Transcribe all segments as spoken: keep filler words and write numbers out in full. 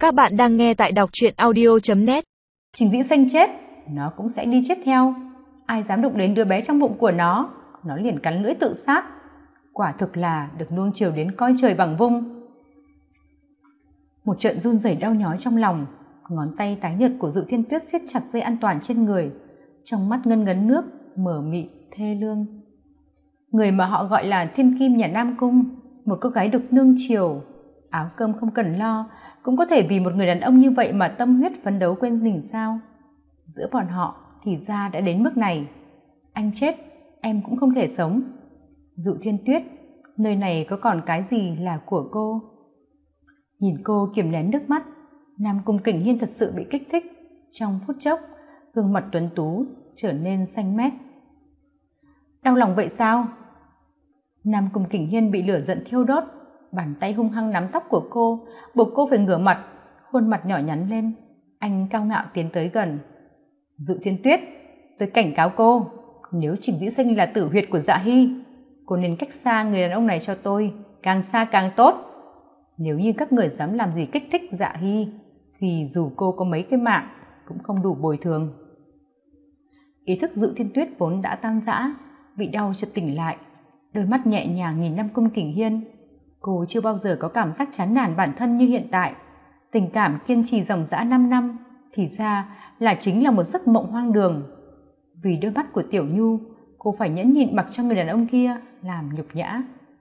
Các bạn đang nghe tại đọc truyện audio chấm net. Trình Dĩ Xanh chết, nó cũng sẽ đi chết theo. Ai dám đụng đến đứa bé trong bụng của nó, nó liền cắn lưỡi tự sát. Quả thực là được nuông chiều đến coi trời bằng vung. Một trận run rẩy đau nhói trong lòng, ngón tay tái nhợt của Dụ Thiên Tuyết siết chặt dây an toàn trên người, trong mắt ngân ngấn nước, mở mịt thê lương. Người mà họ gọi là thiên kim nhà Nam Cung, một cô gái được nương chiều, áo cơm không cần lo, cũng có thể vì một người đàn ông như vậy mà tâm huyết phấn đấu quên mình sao? Giữa bọn họ thì ra đã đến mức này. Anh chết, em cũng không thể sống. Dụ Thiên Tuyết, nơi này có còn cái gì là của cô? Nhìn cô kiềm nén nước mắt, Nam Cung Kình Hiên thật sự bị kích thích. Trong phút chốc, gương mặt tuấn tú trở nên xanh mét. Đau lòng vậy sao? Nam Cung Kình Hiên bị lửa giận thiêu đốt, bàn tay hung hăng nắm tóc của cô, buộc cô phải ngửa mặt, khuôn mặt nhỏ nhắn lên. Anh cao ngạo tiến tới gần. Dụ Thiên Tuyết, tôi cảnh cáo cô, nếu Trình Dĩ Sinh là tử huyệt của Dạ Hy, cô nên cách xa người đàn ông này cho tôi, càng xa càng tốt. Nếu như các người dám làm gì kích thích Dạ Hy, thì dù cô có mấy cái mạng cũng không đủ bồi thường. Ý thức Dụ Thiên Tuyết vốn đã tan rã, bị đau chợt tỉnh lại, đôi mắt nhẹ nhàng nhìn Nam Cung Kình Hiên. Cô chưa bao giờ có cảm giác chán nản bản thân như hiện tại. Tình cảm kiên trì dòng dã năm năm thì ra là chính là một giấc mộng hoang đường. Vì đôi mắt của Tiểu Nhu, cô phải nhẫn nhịn mặc cho người đàn ông kia làm nhục nhã.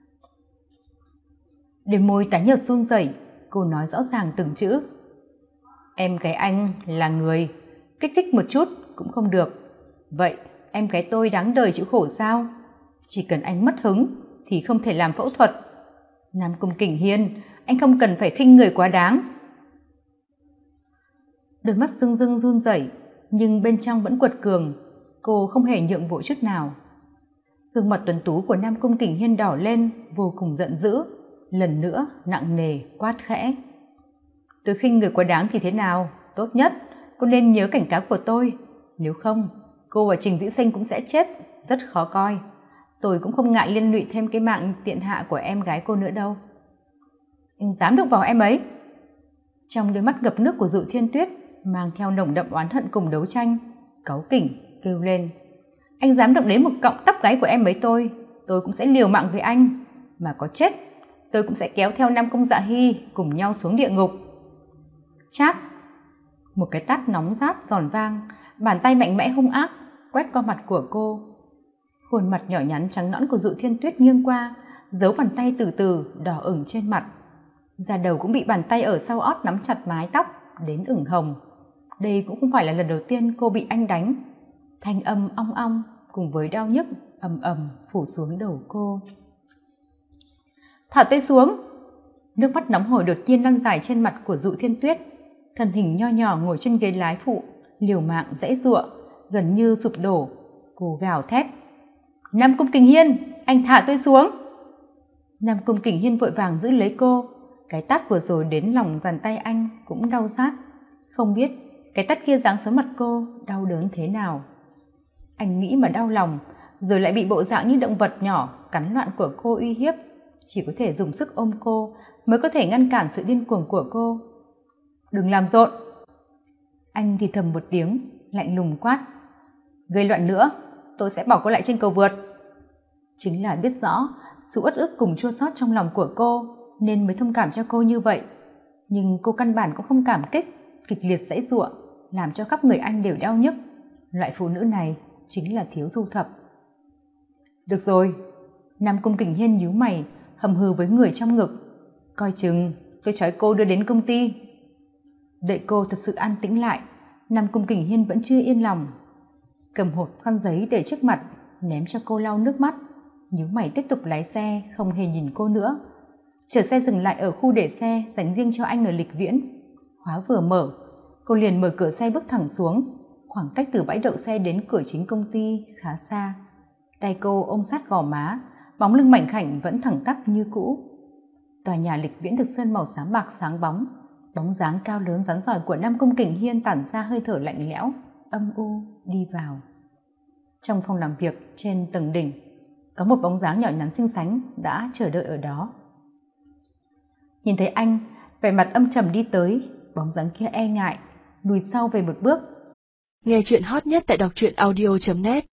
Đôi môi tái nhợt run rẩy, cô nói rõ ràng từng chữ. Em gái anh là người, kích thích một chút cũng không được. Vậy em gái tôi đáng đời chịu khổ sao? Chỉ cần anh mất hứng thì không thể làm phẫu thuật. Nam Cung Kình Hiên, anh không cần phải khinh người quá đáng. Đôi mắt rưng rưng run rẩy, nhưng bên trong vẫn quật cường. Cô không hề nhượng bộ chút nào. Gương mặt tuấn tú của Nam Cung Kình Hiên đỏ lên, vô cùng giận dữ, lần nữa nặng nề quát khẽ. Tôi khinh người quá đáng thì thế nào? Tốt nhất cô nên nhớ cảnh cáo của tôi, nếu không cô và Trình Dĩ Sinh cũng sẽ chết, rất khó coi. Tôi cũng không ngại liên lụy thêm cái mạng tiện hạ của em gái cô nữa đâu. Anh dám đụng vào em ấy? Trong đôi mắt ngập nước của Dụ Thiên Tuyết mang theo nồng đậm oán hận cùng đấu tranh, cáu kỉnh kêu lên. Anh dám động đến một cọng tóc gáy của em ấy tôi, tôi cũng sẽ liều mạng với anh, mà có chết tôi cũng sẽ kéo theo Nam Cung Dạ Hy cùng nhau xuống địa ngục. Chát! Một cái tát nóng rát giòn vang, bàn tay mạnh mẽ hung ác quét qua mặt của cô. Khuôn mặt nhỏ nhắn trắng nõn của Dụ Thiên Tuyết nghiêng qua, dấu bàn tay từ từ đỏ ửng trên mặt. Da đầu cũng bị bàn tay ở sau ót nắm chặt mái tóc đến ửng hồng. Đây cũng không phải là lần đầu tiên cô bị anh đánh. Thanh âm ong ong cùng với đau nhức ầm ầm phủ xuống đầu cô. Thả tay xuống! Nước mắt nóng hổi đột nhiên lăn dài trên mặt của Dụ Thiên Tuyết. Thân hình nho nhỏ ngồi trên ghế lái phụ, liều mạng giãy giụa, gần như sụp đổ. Cô gào thét. Nam Cung Kình Hiên, anh thả tôi xuống! Nam Cung Kình Hiên vội vàng giữ lấy cô. Cái tát vừa rồi đến lòng bàn tay anh cũng đau rát. Không biết cái tát kia giáng xuống mặt cô đau đớn thế nào. Anh nghĩ mà đau lòng, rồi lại bị bộ dạng như động vật nhỏ cắn loạn của cô uy hiếp. Chỉ có thể dùng sức ôm cô mới có thể ngăn cản sự điên cuồng của cô. Đừng làm rộn! Anh thì thầm một tiếng, lạnh lùng quát. Gây loạn nữa, tôi sẽ bỏ cô lại trên cầu vượt. Chính là biết rõ sự uất ức cùng chua xót trong lòng của cô nên mới thông cảm cho cô như vậy. Nhưng cô căn bản cũng không cảm kích, kịch liệt giãy giụa, làm cho khắp người anh đều đau nhức. Loại phụ nữ này chính là thiếu thu thập. Được rồi! Nam Cung Kình Hiên nhíu mày, hầm hừ với người trong ngực. Coi chừng tôi trói cô đưa đến công ty. Đợi cô thật sự an tĩnh lại, Nam Cung Kình Hiên vẫn chưa yên lòng. Cầm hộp khăn giấy để trước mặt, ném cho cô lau nước mắt, nhíu mày tiếp tục lái xe, không hề nhìn cô nữa. Chở xe dừng lại ở khu để xe dành riêng cho anh ở Lịch Viễn. Khóa vừa mở, cô liền mở cửa xe bước thẳng xuống. Khoảng cách từ bãi đậu xe đến cửa chính công ty khá xa. Tay cô ôm sát gò má, bóng lưng mảnh khảnh vẫn thẳng tắp như cũ. Tòa nhà Lịch Viễn được sơn màu xám bạc sáng bóng. Bóng dáng cao lớn rắn rỏi của Nam Cung Kình Hiên tản ra hơi thở lạnh lẽo, âm u đi vào. Trong phòng làm việc trên tầng đỉnh, có một bóng dáng nhỏ nhắn xinh xắn đã chờ đợi ở đó. Nhìn thấy anh, vẻ mặt âm trầm đi tới, bóng dáng kia e ngại lùi sau về một bước. Nghe chuyện hot nhất tại đọc truyện audio chấm net.